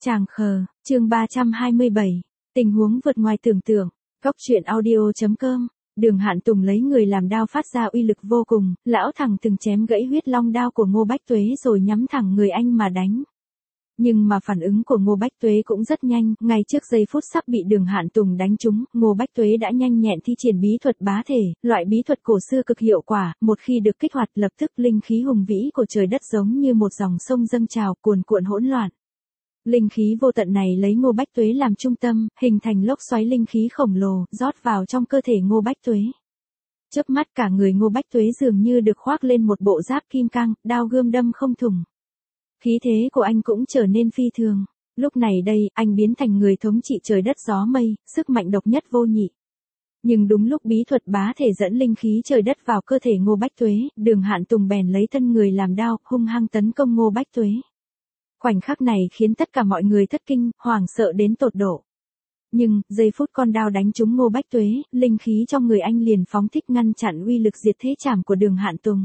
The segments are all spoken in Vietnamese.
Tràng khờ, chương 327, tình huống vượt ngoài tưởng tượng, góc truyện audio.com, Đường Hạn Tùng lấy người làm đao phát ra uy lực vô cùng, lão thẳng từng chém gãy huyết long đao của Ngô Bách Tuế rồi nhắm thẳng người anh mà đánh. Nhưng mà phản ứng của Ngô Bách Tuế cũng rất nhanh, ngay trước giây phút sắp bị Đường Hạn Tùng đánh trúng, Ngô Bách Tuế đã nhanh nhẹn thi triển bí thuật bá thể, loại bí thuật cổ xưa cực hiệu quả, một khi được kích hoạt lập tức linh khí hùng vĩ của trời đất giống như một dòng sông dâng trào cuồn cuộn hỗn loạn. Linh khí vô tận này lấy Ngô Bách Tuế làm trung tâm, hình thành lốc xoáy linh khí khổng lồ, rót vào trong cơ thể Ngô Bách Tuế. Chớp mắt cả người Ngô Bách Tuế dường như được khoác lên một bộ giáp kim cang, đao gươm đâm không thủng. Khí thế của anh cũng trở nên phi thường. Lúc này đây, anh biến thành người thống trị trời đất gió mây, sức mạnh độc nhất vô nhị. Nhưng đúng lúc bí thuật bá thể dẫn linh khí trời đất vào cơ thể Ngô Bách Tuế, Đường Hạn Tùng bèn lấy thân người làm đao, hung hăng tấn công Ngô Bách Tuế. Khoảnh khắc này khiến tất cả mọi người thất kinh, hoảng sợ đến tột độ. Nhưng, giây phút con đao đánh trúng Ngô Bách Tuế, linh khí trong người anh liền phóng thích ngăn chặn uy lực diệt thế chảm của Đường Hạn Tùng.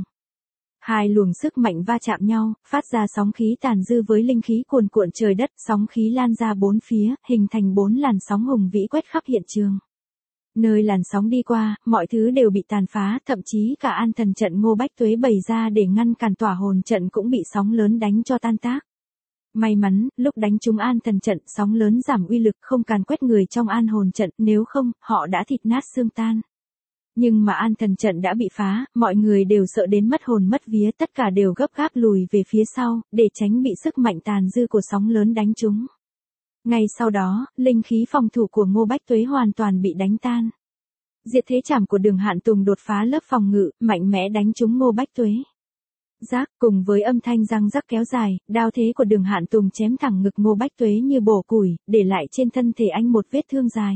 Hai luồng sức mạnh va chạm nhau, phát ra sóng khí tàn dư với linh khí cuồn cuộn trời đất, sóng khí lan ra bốn phía, hình thành 4 làn sóng hùng vĩ quét khắp hiện trường. Nơi làn sóng đi qua, mọi thứ đều bị tàn phá, thậm chí cả an thần trận Ngô Bách Tuế bày ra để ngăn cản tỏa hồn trận cũng bị sóng lớn đánh cho tan tác. May mắn, lúc đánh trúng an thần trận, sóng lớn giảm uy lực không càn quét người trong an hồn trận, nếu không, họ đã thịt nát xương tan. Nhưng mà an thần trận đã bị phá, mọi người đều sợ đến mất hồn mất vía, tất cả đều gấp gáp lùi về phía sau, để tránh bị sức mạnh tàn dư của sóng lớn đánh trúng. Ngay sau đó, linh khí phòng thủ của Ngô Bách Tuế hoàn toàn bị đánh tan. Diệt thế chảm của Đường Hạn Tùng đột phá lớp phòng ngự, mạnh mẽ đánh trúng Ngô Bách Tuế. Rác, cùng với âm thanh răng rắc kéo dài, đao thế của Đường Hạn Tùng chém thẳng ngực Ngô Bách Tuế như bổ củi, để lại trên thân thể anh một vết thương dài.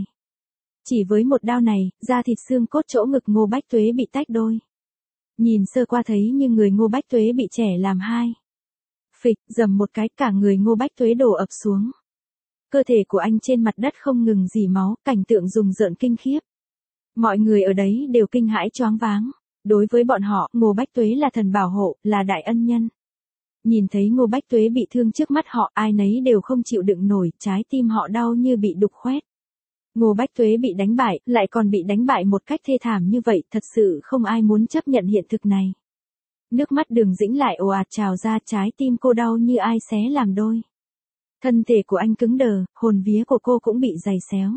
Chỉ với một đao này, da thịt xương cốt chỗ ngực Ngô Bách Tuế bị tách đôi. Nhìn sơ qua thấy như người Ngô Bách Tuế bị chẻ làm hai. Phịch, dầm một cái, cả người Ngô Bách Tuế đổ ập xuống. Cơ thể của anh trên mặt đất không ngừng rỉ máu, cảnh tượng rùng rợn kinh khiếp. Mọi người ở đấy đều kinh hãi choáng váng. Đối với bọn họ, Ngô Bách Tuế là thần bảo hộ, là đại ân nhân. Nhìn thấy Ngô Bách Tuế bị thương trước mắt họ, ai nấy đều không chịu đựng nổi, trái tim họ đau như bị đục khoét. Ngô Bách Tuế bị đánh bại, lại còn bị đánh bại một cách thê thảm như vậy, thật sự không ai muốn chấp nhận hiện thực này. Nước mắt Đường Dĩnh lại ồ ạt trào ra, trái tim cô đau như ai xé làm đôi. Thân thể của anh cứng đờ, hồn vía của cô cũng bị giày xéo.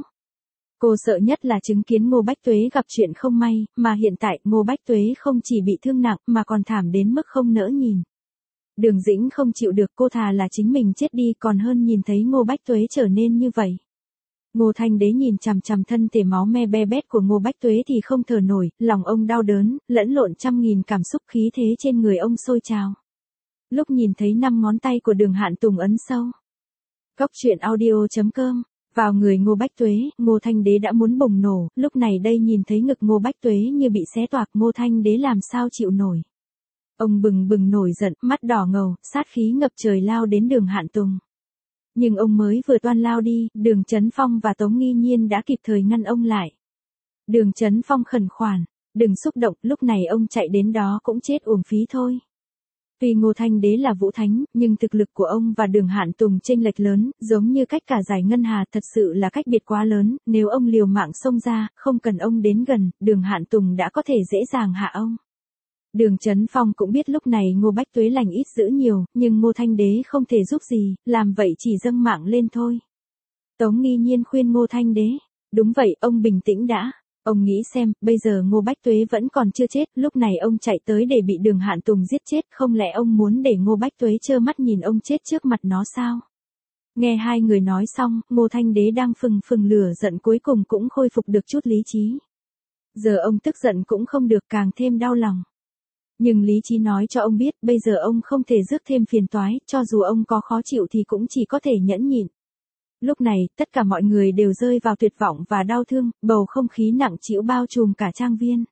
Cô sợ nhất là chứng kiến Ngô Bách Tuế gặp chuyện không may, mà hiện tại Ngô Bách Tuế không chỉ bị thương nặng mà còn thảm đến mức không nỡ nhìn. Đường Dĩnh không chịu được, cô thà là chính mình chết đi còn hơn nhìn thấy Ngô Bách Tuế trở nên như vậy. Ngô Thanh Đế nhìn chằm chằm thân thể máu me be bét của Ngô Bách Tuế thì không thở nổi, lòng ông đau đớn, lẫn lộn trăm nghìn cảm xúc, khí thế trên người ông sôi trào. Lúc nhìn thấy 5 ngón tay của Đường Hạn Tùng ấn sâu. Góc truyện audio.com, vào người Ngô Bách Tuế, Ngô Thanh Đế đã muốn bùng nổ, lúc này đây nhìn thấy ngực Ngô Bách Tuế như bị xé toạc, Ngô Thanh Đế làm sao chịu nổi. Ông bừng bừng nổi giận, mắt đỏ ngầu, sát khí ngập trời lao đến Đường Hạn Tùng. Nhưng ông mới vừa toan lao đi, Đường Chấn Phong và Tống Nghi Nhiên đã kịp thời ngăn ông lại. Đường Chấn Phong khẩn khoản, đừng xúc động, lúc này ông chạy đến đó cũng chết uổng phí thôi. Tuy Ngô Thanh Đế là vũ thánh, nhưng thực lực của ông và Đường Hạn Tùng chênh lệch lớn, giống như cách cả dải ngân hà, thật sự là cách biệt quá lớn, nếu ông liều mạng xông ra, không cần ông đến gần, Đường Hạn Tùng đã có thể dễ dàng hạ ông. Đường Chấn Phong cũng biết lúc này Ngô Bách Tuế lành ít dữ nhiều, nhưng Ngô Thanh Đế không thể giúp gì, làm vậy chỉ dâng mạng lên thôi. Tống Nghi Nhiên khuyên Ngô Thanh Đế, đúng vậy, ông bình tĩnh đã. Ông nghĩ xem, bây giờ Ngô Bách Tuế vẫn còn chưa chết, lúc này ông chạy tới để bị Đường Hạn Tùng giết chết, không lẽ ông muốn để Ngô Bách Tuế trơ mắt nhìn ông chết trước mặt nó sao? Nghe hai người nói xong, Ngô Thanh Đế đang phừng phừng lửa giận cuối cùng cũng khôi phục được chút lý trí. Giờ ông tức giận cũng không được, càng thêm đau lòng. Nhưng lý trí nói cho ông biết, bây giờ ông không thể rước thêm phiền toái, cho dù ông có khó chịu thì cũng chỉ có thể nhẫn nhịn. Lúc này, tất cả mọi người đều rơi vào tuyệt vọng và đau thương, bầu không khí nặng trĩu bao trùm cả trang viên.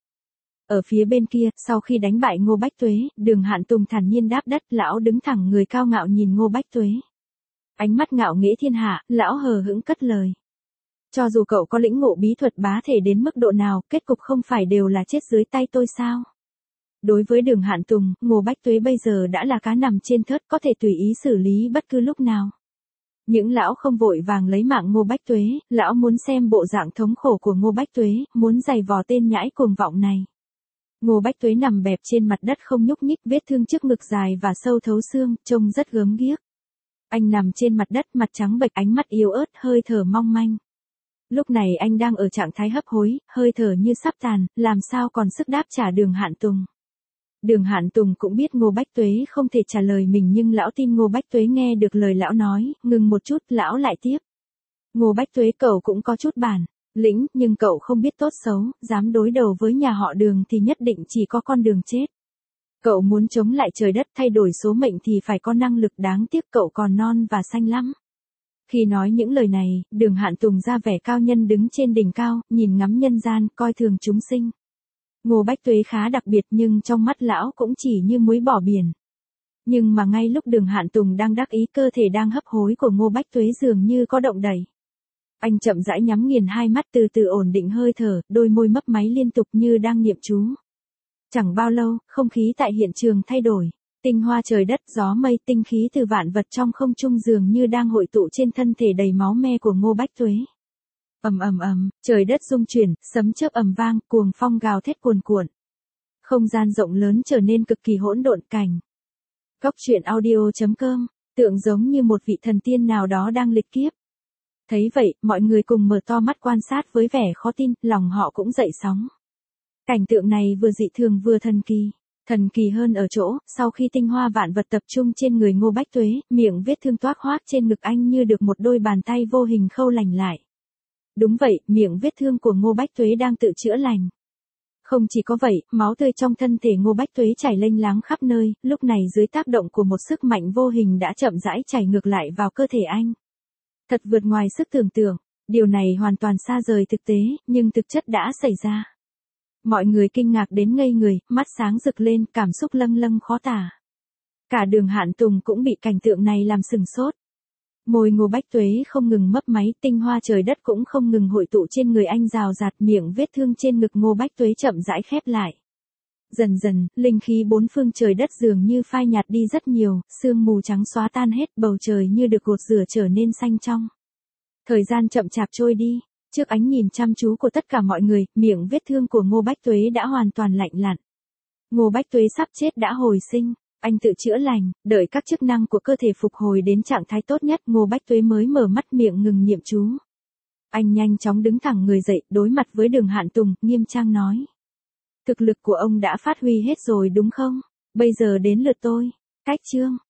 Ở phía bên kia, sau khi đánh bại Ngô Bách Tuế, Đường Hạn Tùng thản nhiên đáp đất, lão đứng thẳng người cao ngạo nhìn Ngô Bách Tuế. Ánh mắt ngạo nghễ thiên hạ, lão hờ hững cất lời. Cho dù cậu có lĩnh ngộ bí thuật bá thể đến mức độ nào, kết cục không phải đều là chết dưới tay tôi sao? Đối với Đường Hạn Tùng, Ngô Bách Tuế bây giờ đã là cá nằm trên thớt, có thể tùy ý xử lý bất cứ lúc nào. Những lão không vội vàng lấy mạng Ngô Bách Tuế, lão muốn xem bộ dạng thống khổ của Ngô Bách Tuế, muốn giày vò tên nhãi cuồng vọng này. Ngô Bách Tuế nằm bẹp trên mặt đất không nhúc nhích, vết thương trước ngực dài và sâu thấu xương, trông rất gớm ghiếc. Anh nằm trên mặt đất, mặt trắng bệch, ánh mắt yếu ớt, hơi thở mong manh. Lúc này anh đang ở trạng thái hấp hối, hơi thở như sắp tàn, làm sao còn sức đáp trả Đường Hạn Tùng. Đường Hạn Tùng cũng biết Ngô Bách Tuế không thể trả lời mình, nhưng lão tin Ngô Bách Tuế nghe được lời lão nói, ngừng một chút, lão lại tiếp. Ngô Bách Tuế, cậu cũng có chút bản lĩnh, nhưng cậu không biết tốt xấu, dám đối đầu với nhà họ Đường thì nhất định chỉ có con đường chết. Cậu muốn chống lại trời đất, thay đổi số mệnh thì phải có năng lực, đáng tiếc cậu còn non và xanh lắm. Khi nói những lời này, Đường Hạn Tùng ra vẻ cao nhân đứng trên đỉnh cao, nhìn ngắm nhân gian, coi thường chúng sinh. Ngô Bách Tuế khá đặc biệt, nhưng trong mắt lão cũng chỉ như muối bỏ biển. Nhưng mà ngay lúc Đường Hạn Tùng đang đắc ý, cơ thể đang hấp hối của Ngô Bách Tuế dường như có động đậy. Anh chậm rãi nhắm nghiền hai mắt, từ từ ổn định hơi thở, đôi môi mấp máy liên tục như đang niệm chú. Chẳng bao lâu, không khí tại hiện trường thay đổi. Tinh hoa trời đất, gió mây, tinh khí từ vạn vật trong không trung dường như đang hội tụ trên thân thể đầy máu me của Ngô Bách Tuế. Ầm ầm ầm, trời đất rung chuyển, sấm chớp ầm vang, cuồng phong gào thét cuồn cuộn. Không gian rộng lớn trở nên cực kỳ hỗn độn cảnh. Góc truyện audio.com, tượng giống như một vị thần tiên nào đó đang lịch kiếp. Thấy vậy, mọi người cùng mở to mắt quan sát với vẻ khó tin, lòng họ cũng dậy sóng. Cảnh tượng này vừa dị thường vừa thần kỳ. Thần kỳ hơn ở chỗ, sau khi tinh hoa vạn vật tập trung trên người Ngô Bách Tuế, miệng vết thương toác hoác trên ngực anh như được một đôi bàn tay vô hình khâu lành lại. Đúng vậy, miệng vết thương của Ngô Bách Tuế đang tự chữa lành. Không chỉ có vậy, máu tươi trong thân thể Ngô Bách Tuế chảy lênh láng khắp nơi, lúc này dưới tác động của một sức mạnh vô hình đã chậm rãi chảy ngược lại vào cơ thể anh. Thật vượt ngoài sức tưởng tượng, điều này hoàn toàn xa rời thực tế, nhưng thực chất đã xảy ra. Mọi người kinh ngạc đến ngây người, mắt sáng rực lên, cảm xúc lâng lâng khó tả. Cả Đường Hạn Tùng cũng bị cảnh tượng này làm sửng sốt. Môi Ngô Bách Tuế không ngừng mấp máy, tinh hoa trời đất cũng không ngừng hội tụ trên người anh rào rạt, miệng vết thương trên ngực Ngô Bách Tuế chậm rãi khép lại. Dần dần, linh khí bốn phương trời đất dường như phai nhạt đi rất nhiều, sương mù trắng xóa tan hết, bầu trời như được gột rửa trở nên xanh trong. Thời gian chậm chạp trôi đi, trước ánh nhìn chăm chú của tất cả mọi người, miệng vết thương của Ngô Bách Tuế đã hoàn toàn lạnh lặn. Ngô Bách Tuế sắp chết đã hồi sinh, anh tự chữa lành, đợi các chức năng của cơ thể phục hồi đến trạng thái tốt nhất, Ngô Bách Tuế mới mở mắt, miệng ngừng niệm chú. Anh nhanh chóng đứng thẳng người dậy, đối mặt với Đường Hạn Tùng, nghiêm trang nói. Thực lực của ông đã phát huy hết rồi đúng không? Bây giờ đến lượt tôi. Cách chương.